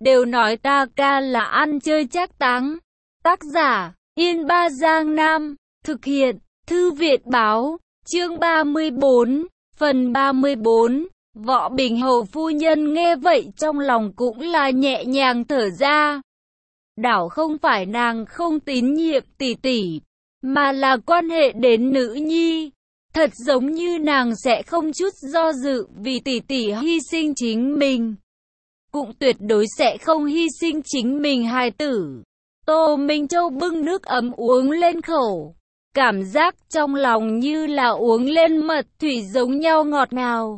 đều nói ta ca là ăn chơi trác táng. Tác giả, Yên Ba Giang Nam, thực hiện, Thư viện Báo, chương 34, phần 34. Võ Bình Hầu phu nhân nghe vậy trong lòng cũng là nhẹ nhàng thở ra. Đảo không phải nàng không tín nhiệm tỷ tỷ, mà là quan hệ đến nữ nhi. Thật giống như nàng sẽ không chút do dự vì tỷ tỷ hy sinh chính mình. Cũng tuyệt đối sẽ không hy sinh chính mình hài tử. Tô Minh Châu bưng nước ấm uống lên khẩu. Cảm giác trong lòng như là uống lên mật thủy giống nhau ngọt ngào.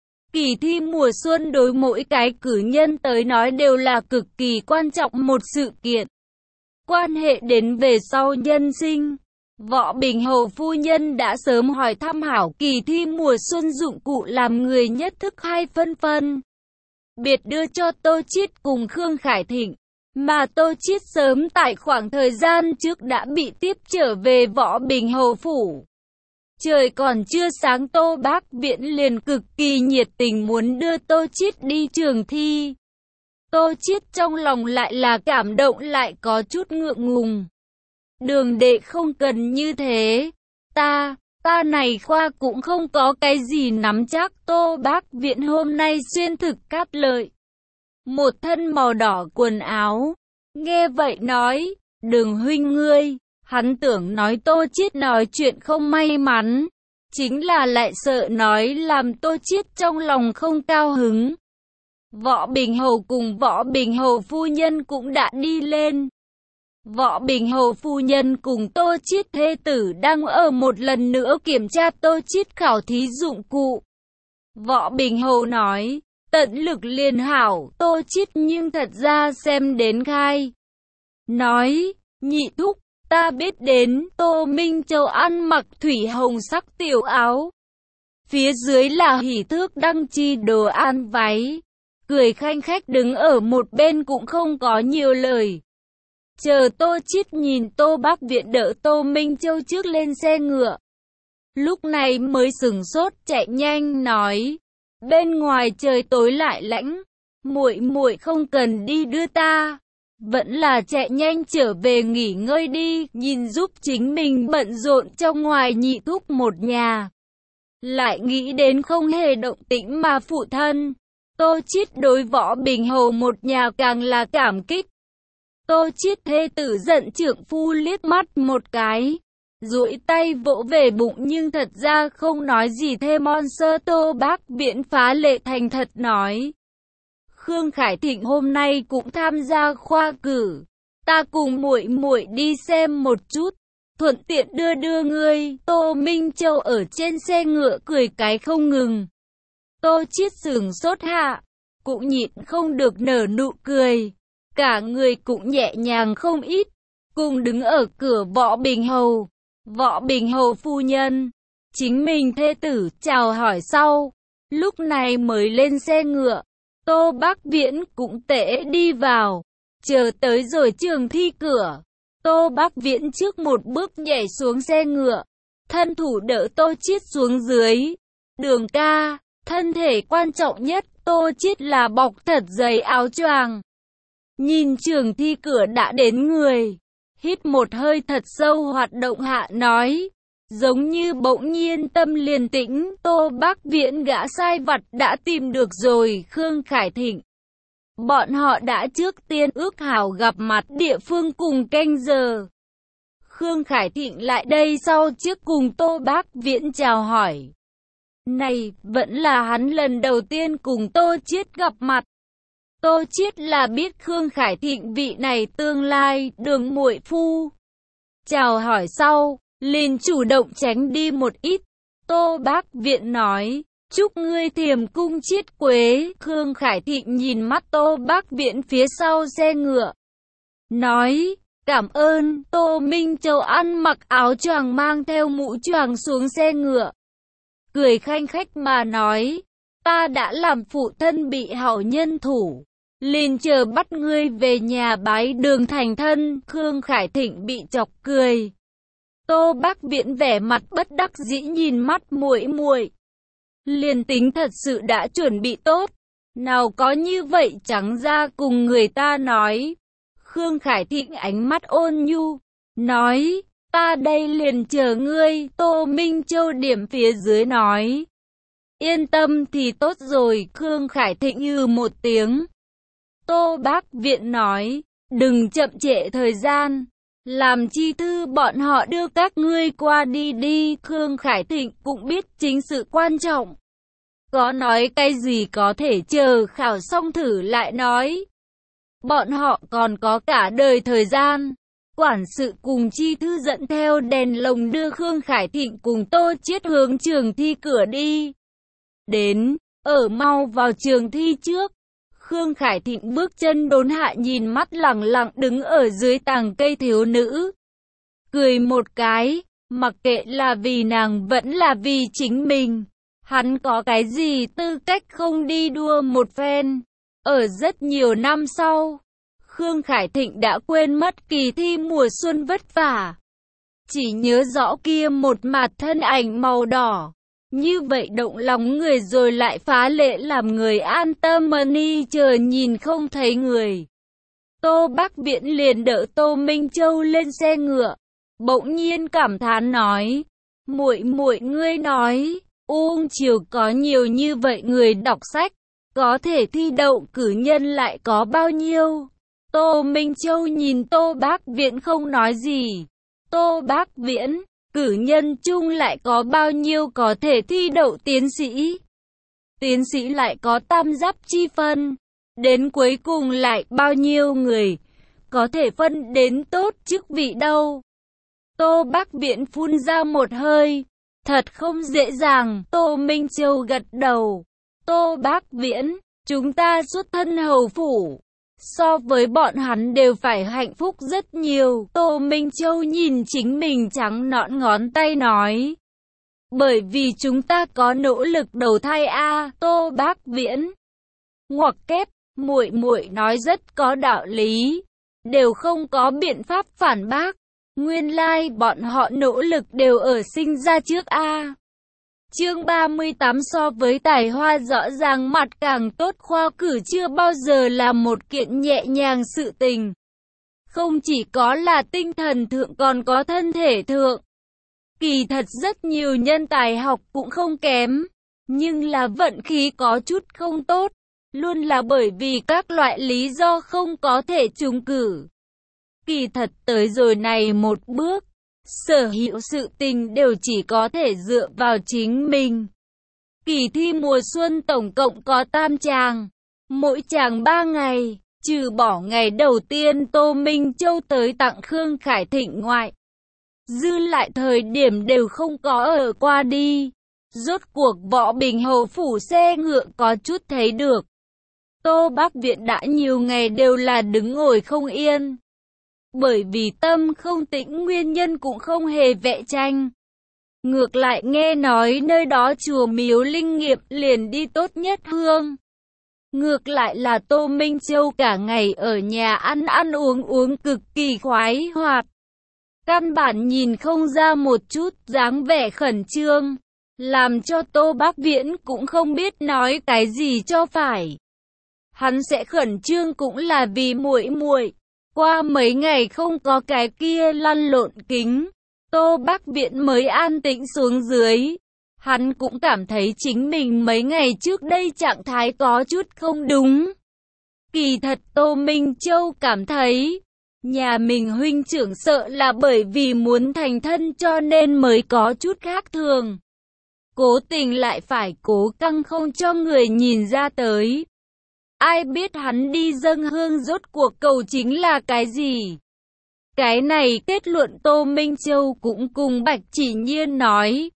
Kỳ thi mùa xuân đối mỗi cái cử nhân tới nói đều là cực kỳ quan trọng một sự kiện. Quan hệ đến về sau nhân sinh. Võ Bình Hầu phu nhân đã sớm hỏi thăm hảo kỳ thi mùa xuân dụng cụ làm người nhất thức hai phân. Biệt đưa cho Tô Chiết cùng Khương Khải Thịnh. Mà Tô Chiết sớm tại khoảng thời gian trước đã bị tiếp trở về Võ Bình Hầu phủ. Trời còn chưa sáng Tô Bác Viễn liền cực kỳ nhiệt tình muốn đưa Tô Chiết đi trường thi. Tô Chiết trong lòng lại là cảm động lại có chút ngượng ngùng. Đường đệ không cần như thế. Ta này khoa cũng không có cái gì nắm chắc. Tô Bác Viễn hôm nay xuyên thực cát lợi. Một thân màu đỏ quần áo. Nghe vậy nói, Đường huynh ngươi. Hắn tưởng nói Tô Chiết nói chuyện không may mắn. Chính là lại sợ nói làm Tô Chiết trong lòng không cao hứng. Võ Bình Hầu cùng Võ Bình Hầu phu nhân cũng đã đi lên. Võ Bình Hầu phu nhân cùng Tô Chiết thê tử đang ở một lần nữa kiểm tra Tô Chiết khảo thí dụng cụ. Võ Bình Hầu nói, tận lực liền hảo Tô Chiết nhưng thật ra xem đến khai. Nói, nhị thúc, ta biết đến Tô Minh Châu ăn mặc thủy hồng sắc tiểu áo. Phía dưới là hỷ thước đăng chi đồ an váy. Cười khanh khách đứng ở một bên cũng không có nhiều lời. Chờ Tô Chiết nhìn Tô Bác Viễn đỡ Tô Minh Châu trước lên xe ngựa. Lúc này mới sửng sốt chạy nhanh nói. Bên ngoài trời tối lại lãnh. Muội không cần đi đưa ta. Vẫn là chạy nhanh trở về nghỉ ngơi đi. Nhìn giúp chính mình bận rộn trong ngoài nhị thúc một nhà. Lại nghĩ đến không hề động tĩnh mà phụ thân. Tô Chiết đối Võ Bình Hầu một nhà càng là cảm kích. Tô Chiết thê tử giận trượng phu liếc mắt một cái, duỗi tay vỗ về bụng nhưng thật ra không nói gì thêm. Sơ Tô Bác Viễn phá lệ thành thật nói. Khương Khải Thịnh hôm nay cũng tham gia khoa cử, ta cùng muội đi xem một chút, thuận tiện đưa ngươi. Tô Minh Châu ở trên xe ngựa cười cái không ngừng. Tô Chiết sửng sốt hạ, cũng nhịn không được nở nụ cười. Cả người cũng nhẹ nhàng không ít, cùng đứng ở cửa Võ Bình Hầu. Võ Bình Hầu phu nhân, chính mình thê tử chào hỏi sau, lúc này mới lên xe ngựa. Tô Bác Viễn cũng tễ đi vào, chờ tới rồi trường thi cửa. Tô Bác Viễn trước một bước nhảy xuống xe ngựa, thân thủ đỡ Tô Chiết xuống dưới. Đường ca, thân thể quan trọng nhất, Tô Chiết là bọc thật dày áo choàng. Nhìn trường thi cửa đã đến người, hít một hơi thật sâu hoạt động hạ nói, giống như bỗng nhiên tâm liền tĩnh. Tô Bác Viễn gã sai vặt đã tìm được rồi Khương Khải Thịnh. Bọn họ đã trước tiên ước hảo gặp mặt địa phương cùng canh giờ. Khương Khải Thịnh lại đây sau trước cùng Tô Bác Viễn chào hỏi. Này vẫn là hắn lần đầu tiên cùng Tô Chiết gặp mặt. Tô Chiết là biết Khương Khải Thịnh vị này tương lai đường muội phu. Chào hỏi sau, liền chủ động tránh đi một ít. Tô Bác Viễn nói, chúc ngươi thiềm cung chiết quế. Khương Khải Thịnh nhìn mắt Tô Bác Viễn phía sau xe ngựa. Nói, cảm ơn. Tô Minh Châu ăn mặc áo choàng mang theo mũ choàng xuống xe ngựa. Cười khanh khách mà nói, ta đã làm phụ thân bị hảo nhân thủ. Liền chờ bắt ngươi về nhà bái đường thành thân. Khương Khải Thịnh bị chọc cười. Tô Bác Viễn vẻ mặt bất đắc dĩ nhìn mắt muội. Liền tính thật sự đã chuẩn bị tốt, Nào có như vậy trắng ra cùng người ta nói. Khương Khải Thịnh ánh mắt ôn nhu, nói, ta đây liền chờ ngươi. Tô Minh Châu điểm phía dưới nói, yên tâm thì tốt rồi. Khương Khải Thịnh một tiếng. Tô Bác Viện nói, đừng chậm trễ thời gian, làm chi thư bọn họ đưa các ngươi qua đi đi. Khương Khải Thịnh cũng biết chính sự quan trọng. Có nói cái gì có thể chờ khảo xong thử lại nói. Bọn họ còn có cả đời thời gian. Quản sự cùng chi thư dẫn theo đèn lồng đưa Khương Khải Thịnh cùng Tô Chiết hướng trường thi cửa đi. Đến, ở mau vào trường thi trước. Khương Khải Thịnh bước chân đốn hạ nhìn mắt lẳng lặng đứng ở dưới tàng cây thiếu nữ. Cười một cái, mặc kệ là vì nàng vẫn là vì chính mình. Hắn có cái gì tư cách không đi đua một phen. Ở rất nhiều năm sau, Khương Khải Thịnh đã quên mất kỳ thi mùa xuân vất vả. Chỉ nhớ rõ kia một mặt thân ảnh màu đỏ. Như vậy động lòng người rồi lại phá lệ làm người an tâm ni chờ nhìn không thấy người. Tô Bác Viễn liền đỡ Tô Minh Châu lên xe ngựa. Bỗng nhiên cảm thán nói, muội muội ngươi nói, Uông Triều có nhiều như vậy người đọc sách, có thể thi đậu cử nhân lại có bao nhiêu? Tô Minh Châu nhìn Tô Bác Viễn không nói gì. Tô Bác Viễn, cử nhân chung lại có bao nhiêu có thể thi đậu tiến sĩ? Tiến sĩ lại có tam giáp chi phân. Đến cuối cùng lại bao nhiêu người có thể phân đến tốt chức vị đâu? Tô Bác Viễn phun ra một hơi. Thật không dễ dàng. Tô Minh Châu gật đầu. Tô Bác Viễn, chúng ta xuất thân hầu phủ, so với bọn hắn đều phải hạnh phúc rất nhiều. Tô Minh Châu nhìn chính mình trắng nõn ngón tay nói, bởi vì chúng ta có nỗ lực đầu thai a. Tô Bác Viễn ngoặc kép, muội muội nói rất có đạo lý, đều không có biện pháp phản bác. Nguyên lai bọn họ nỗ lực đều ở sinh ra trước a. Chương 38 so với tài hoa rõ ràng mặt càng tốt, khoa cử chưa bao giờ là một kiện nhẹ nhàng sự tình. Không chỉ có là tinh thần thượng còn có thân thể thượng. Kỳ thật rất nhiều nhân tài học cũng không kém, nhưng là vận khí có chút không tốt, luôn là bởi vì các loại lý do không có thể trúng cử. Kỳ thật tới rồi này một bước, sở hữu sự tình đều chỉ có thể dựa vào chính mình. Kỳ thi mùa xuân tổng cộng có 3 chàng, mỗi chàng 3 ngày, trừ bỏ ngày đầu tiên Tô Minh Châu tới tặng Khương Khải Thịnh ngoại. Dư lại thời điểm đều không có ở qua đi. Rốt cuộc Võ Bình Hầu phủ xe ngựa có chút thấy được. Tô Bác Viện đã nhiều ngày đều là đứng ngồi không yên. Bởi vì tâm không tĩnh nguyên nhân cũng không hề vẽ tranh. Ngược lại nghe nói nơi đó chùa miếu linh nghiệm liền đi tốt nhất hương. Ngược lại là Tô Minh Châu cả ngày ở nhà ăn uống cực kỳ khoái hoạt. Căn bản nhìn không ra một chút dáng vẻ khẩn trương, làm cho Tô Bác Viễn cũng không biết nói cái gì cho phải. Hắn sẽ khẩn trương cũng là vì muội muội. Qua mấy ngày không có cái kia lăn lộn kính, Tô Bác Viễn mới an tĩnh xuống dưới. Hắn cũng cảm thấy chính mình mấy ngày trước đây trạng thái có chút không đúng. Kỳ thật Tô Minh Châu cảm thấy, nhà mình huynh trưởng sợ là bởi vì muốn thành thân cho nên mới có chút khác thường. Cố tình lại phải cố căng không cho người nhìn ra tới. Ai biết hắn đi dâng hương rốt cuộc cầu chính là cái gì? Cái này kết luận Tô Minh Châu cũng cùng Bạch Chỉ Nhiên nói.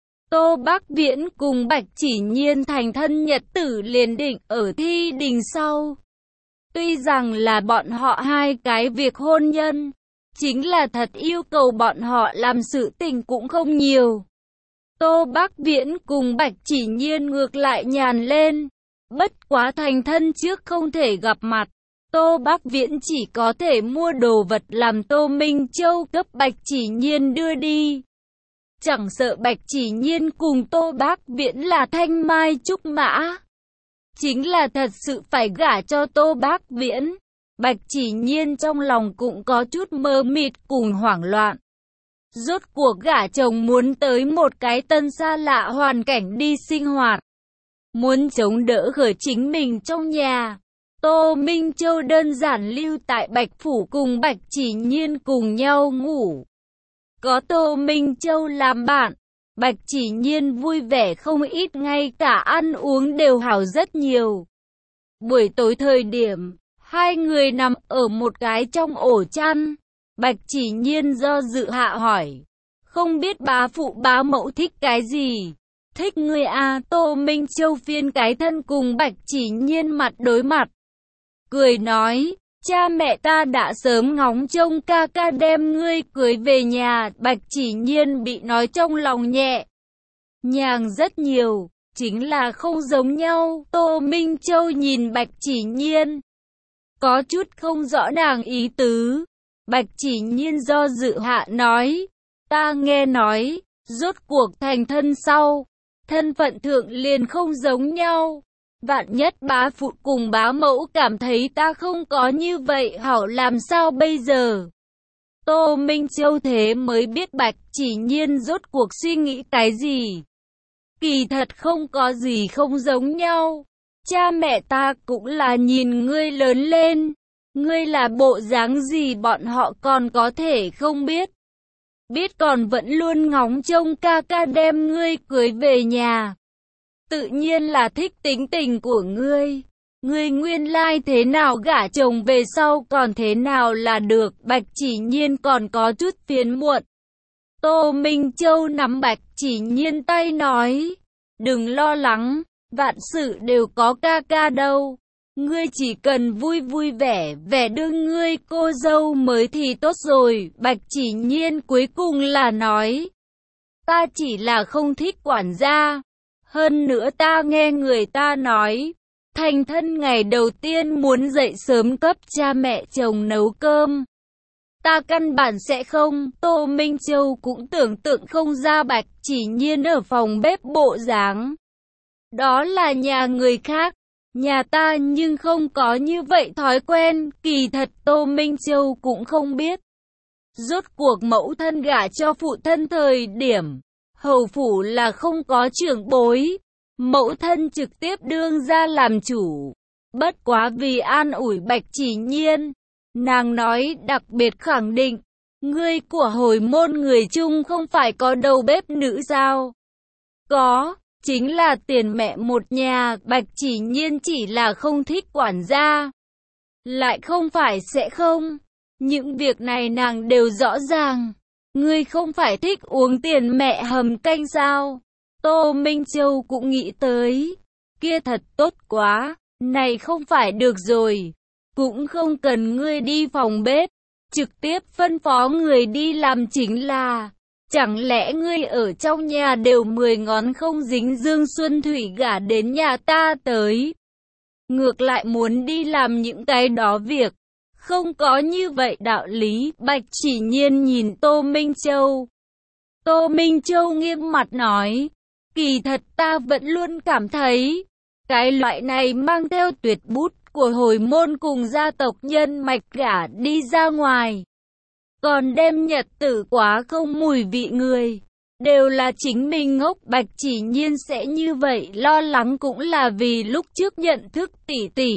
Tô Bác Viễn cùng Bạch Chỉ Nhiên thành thân nhật tử liền định ở thi đình sau. Tuy rằng là bọn họ hai cái việc hôn nhân, chính là thật yêu cầu bọn họ làm sự tình cũng không nhiều. Tô Bác Viễn cùng Bạch Chỉ Nhiên ngược lại nhàn lên. Bất quá thành thân trước không thể gặp mặt, Tô Bác Viễn chỉ có thể mua đồ vật làm Tô Minh Châu cấp Bạch Chỉ Nhiên đưa đi. Chẳng sợ Bạch Chỉ Nhiên cùng Tô Bác Viễn là thanh mai trúc mã. chính là thật sự phải gả cho Tô Bác Viễn. Bạch Chỉ Nhiên trong lòng cũng có chút mơ mịt cùng hoảng loạn. Rốt cuộc gả chồng muốn tới một cái tân xa lạ hoàn cảnh đi sinh hoạt. Muốn chống đỡ khởi chính mình trong nhà. Tô Minh Châu đơn giản lưu tại Bạch Phủ cùng Bạch Chỉ Nhiên cùng nhau ngủ. Có Tô Minh Châu làm bạn, Bạch Chỉ Nhiên vui vẻ không ít, ngay cả ăn uống đều hảo rất nhiều. Buổi tối thời điểm, hai người nằm ở một cái trong ổ chăn. Bạch Chỉ Nhiên do dự hạ hỏi, không biết bá phụ bá mẫu thích cái gì? Thích ngươi à? Tô Minh Châu phiên cái thân cùng Bạch Chỉ Nhiên mặt đối mặt. Cười nói, cha mẹ ta đã sớm ngóng trông ca ca đem ngươi cưới về nhà. Bạch Chỉ Nhiên bị nói trong lòng nhẹ nhàng rất nhiều, chính là không giống nhau. Tô Minh Châu nhìn Bạch Chỉ Nhiên, có chút không rõ nàng ý tứ. Bạch Chỉ Nhiên do dự hạ nói, ta nghe nói, rốt cuộc thành thân sau, thân phận thượng liền không giống nhau. Vạn nhất bá phụ cùng bá mẫu cảm thấy ta không có như vậy hảo làm sao bây giờ? Tô Minh Châu thế mới biết Bạch Chỉ Nhiên rốt cuộc suy nghĩ cái gì. Kỳ thật không có gì không giống nhau. Cha mẹ ta cũng là nhìn ngươi lớn lên. Ngươi là bộ dáng gì bọn họ còn có thể không biết. Biết còn vẫn luôn ngóng trông ca ca đem ngươi cưới về nhà. Tự nhiên là thích tính tình của ngươi. Ngươi nguyên lai thế nào gả chồng về sau còn thế nào là được. Bạch Chỉ Nhiên còn có chút phiền muộn. Tô Minh Châu nắm Bạch Chỉ Nhiên tay nói, đừng lo lắng, vạn sự đều có ca ca đâu. Ngươi chỉ cần vui vui vẻ vẻ đương ngươi cô dâu mới thì tốt rồi. Bạch Chỉ Nhiên cuối cùng là nói, ta chỉ là không thích quản gia. Hơn nữa ta nghe người ta nói, thành thân ngày đầu tiên muốn dậy sớm cấp cha mẹ chồng nấu cơm. Ta căn bản sẽ không. Tô Minh Châu cũng tưởng tượng không ra Bạch Chỉ Nhiên ở phòng bếp bộ dáng. Đó là nhà người khác. Nhà ta nhưng không có như vậy thói quen. Kỳ thật Tô Minh Châu cũng không biết. Rốt cuộc mẫu thân gả cho phụ thân thời điểm, hầu phủ là không có trưởng bối. Mẫu thân trực tiếp đương ra làm chủ. Bất quá vì an ủi Bạch Chỉ Nhiên, nàng nói đặc biệt khẳng định, ngươi của hồi môn người Trung không phải có đầu bếp nữ sao? Có, chính là tiền mẹ một nhà. Bạch Chỉ Nhiên chỉ là không thích quản gia. Lại không phải sẽ không. Những việc này nàng đều rõ ràng. Ngươi không phải thích uống tiền mẹ hầm canh sao? Tô Minh Châu cũng nghĩ tới. Kia thật tốt quá. Này không phải được rồi. Cũng không cần ngươi đi phòng bếp. Trực tiếp phân phó người đi làm chính là. Chẳng lẽ ngươi ở trong nhà đều 10 ngón không dính dương xuân thủy gả đến nhà ta tới? Ngược lại muốn đi làm những cái đó việc. Không có như vậy đạo lý. Bạch Chỉ Nhiên nhìn Tô Minh Châu. Tô Minh Châu nghiêm mặt nói, kỳ thật ta vẫn luôn cảm thấy, cái loại này mang theo tuyệt bút của hồi môn cùng gia tộc nhân mạch gả đi ra ngoài. Còn đem nhật tử quá không mùi vị người. Đều là chính mình ngốc. Bạch Chỉ Nhiên sẽ như vậy lo lắng cũng là vì lúc trước nhận thức tỉ tỉ.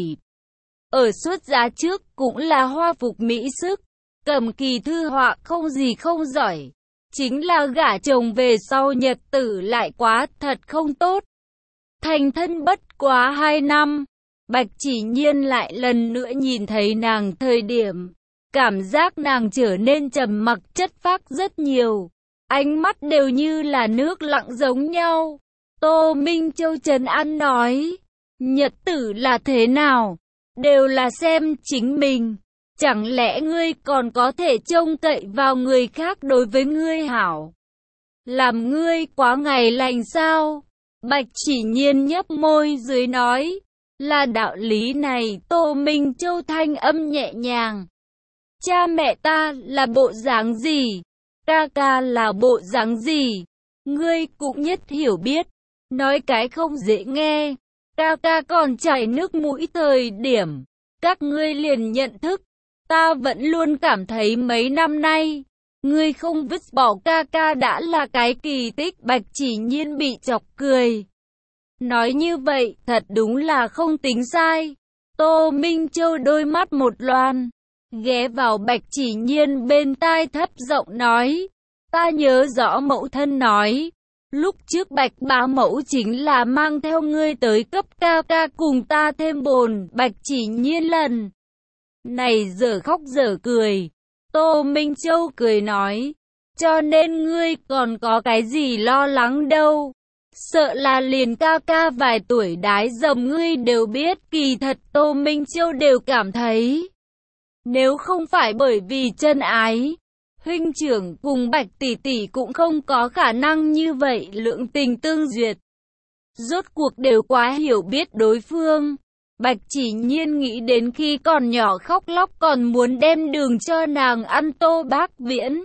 Ở xuất giá trước cũng là hoa phục mỹ sức. Cầm kỳ thư họa không gì không giỏi. Chính là gả chồng về sau nhật tử lại quá thật không tốt. Thành thân bất quá 2 năm. Bạch Chỉ Nhiên lại lần nữa nhìn thấy nàng thời điểm. Cảm giác nàng trở nên trầm mặc chất phác rất nhiều. Ánh mắt đều như là nước lặng giống nhau. Tô Minh Châu trấn an nói. Nhật tử là thế nào? Đều là xem chính mình. Chẳng lẽ ngươi còn có thể trông cậy vào người khác đối với ngươi hảo? Làm ngươi quá ngày lành sao? Bạch Chỉ Nhiên nhấp môi dưới nói. Là đạo lý này. Tô Minh Châu thanh âm nhẹ nhàng. Cha mẹ ta là bộ dáng gì? Ca ca là bộ dáng gì? Ngươi cũng nhất hiểu biết. Nói cái không dễ nghe. ca ca còn chảy nước mũi thời điểm các ngươi liền nhận thức. Ta vẫn luôn cảm thấy mấy năm nay, ngươi không vứt bỏ ca ca đã là cái kỳ tích. Bạch Chỉ Nhiên bị chọc cười. Nói như vậy, thật đúng là không tính sai. Tô Minh Châu đôi mắt một loan, ghé vào Bạch Chỉ Nhiên bên tai thấp giọng nói. Ta nhớ rõ mẫu thân nói, lúc trước Bạch bá mẫu chính là mang theo ngươi tới cấp ca ca cùng ta thêm bồn. Bạch Chỉ Nhiên lần này dở khóc dở cười. Tô Minh Châu cười nói, cho nên ngươi còn có cái gì lo lắng đâu. Sợ là liền ca ca vài tuổi đái dầm ngươi đều biết. Kỳ thật Tô Minh Châu đều cảm thấy, nếu không phải bởi vì chân ái, huynh trưởng cùng Bạch tỷ tỷ cũng không có khả năng như vậy lượng tình tương duyệt. Rốt cuộc đều quá hiểu biết đối phương. Bạch Chỉ Nhiên nghĩ đến khi còn nhỏ khóc lóc còn muốn đem đường cho nàng ăn Tô Bác Viễn,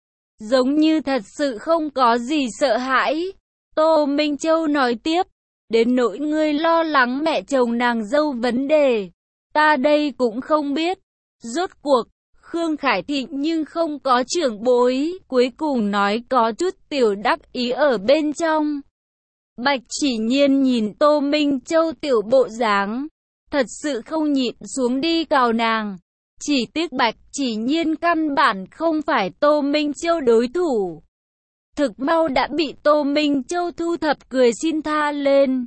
giống như thật sự không có gì sợ hãi. Tô Minh Châu nói tiếp, đến nỗi ngươi lo lắng mẹ chồng nàng dâu vấn đề, ta đây cũng không biết. Rốt cuộc, Khương Khải Thịnh nhưng không có trưởng bối, cuối cùng nói có chút tiểu đắc ý ở bên trong. Bạch Chỉ Nhiên nhìn Tô Minh Châu tiểu bộ dáng, thật sự không nhịn xuống đi cào nàng. Chỉ tiếc Bạch Chỉ Nhiên căn bản không phải Tô Minh Châu đối thủ. Thực mau đã bị Tô Minh Châu thu thập cười xin tha lên.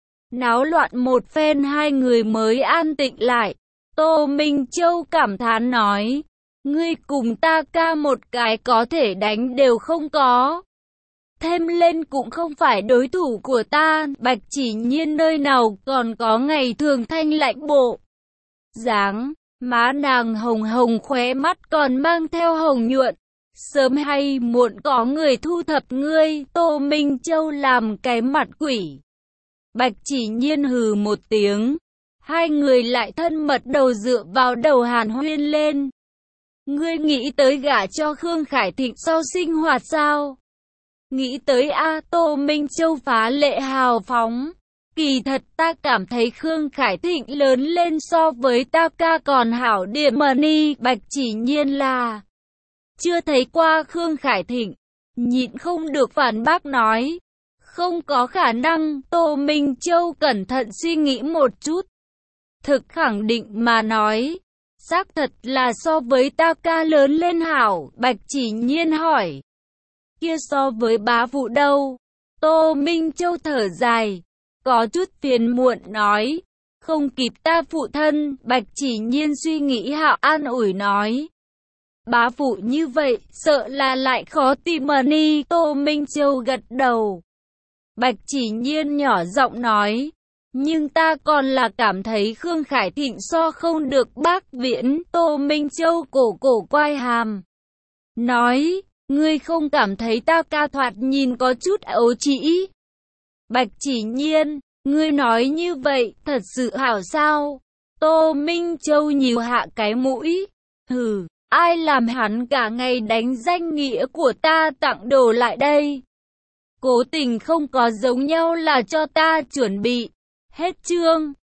Náo loạn một phen hai người mới an tĩnh lại. Tô Minh Châu cảm thán nói, ngươi cùng ta ca một cái có thể đánh đều không có, thêm lên cũng không phải đối thủ của ta. Bạch Chỉ Nhiên nơi nào còn có ngày thường thanh lạnh bộ dáng, má nàng hồng hồng, khóe mắt còn mang theo hồng nhuận. Sớm hay muộn có người thu thập ngươi. Tô Minh Châu làm cái mặt quỷ. Bạch Chỉ Nhiên hừ một tiếng, hai người lại thân mật đầu dựa vào đầu hàn huyên lên. Ngươi nghĩ tới gả cho Khương Khải Thịnh sau sinh hoạt sao? Nghĩ tới a. Tô Minh Châu phá lệ hào phóng. Kỳ thật ta cảm thấy Khương Khải Thịnh lớn lên so với ta ca còn hảo điểm mà ni. Bạch Chỉ Nhiên là chưa thấy qua Khương Khải Thịnh, nhịn không được phản bác nói, không có khả năng. Tô Minh Châu cẩn thận suy nghĩ một chút, thực khẳng định mà nói, xác thật là so với ta ca lớn lên hảo. Bạch Chỉ Nhiên hỏi, kia so với bá phụ đâu? Tô Minh Châu thở dài, có chút phiền muộn nói, không kịp ta phụ thân. Bạch Chỉ Nhiên suy nghĩ hạ an ủi nói, bá phụ như vậy, sợ là lại khó tìm mà ni. Tô Minh Châu gật đầu. Bạch Chỉ Nhiên nhỏ giọng nói, nhưng ta còn là cảm thấy Khương Khải Thịnh so không được Bác Viễn. Tô Minh Châu cổ quay hàm, nói, ngươi không cảm thấy ta ca thoạt nhìn có chút ấu trĩ? Bạch Chỉ Nhiên, ngươi nói như vậy, thật sự hảo sao? Tô Minh Châu nhíu hạ cái mũi, hừ. Ai làm hắn cả ngày đánh danh nghĩa của ta tặng đồ lại đây? Cố tình không có giống nhau là cho ta chuẩn bị. Hết chương.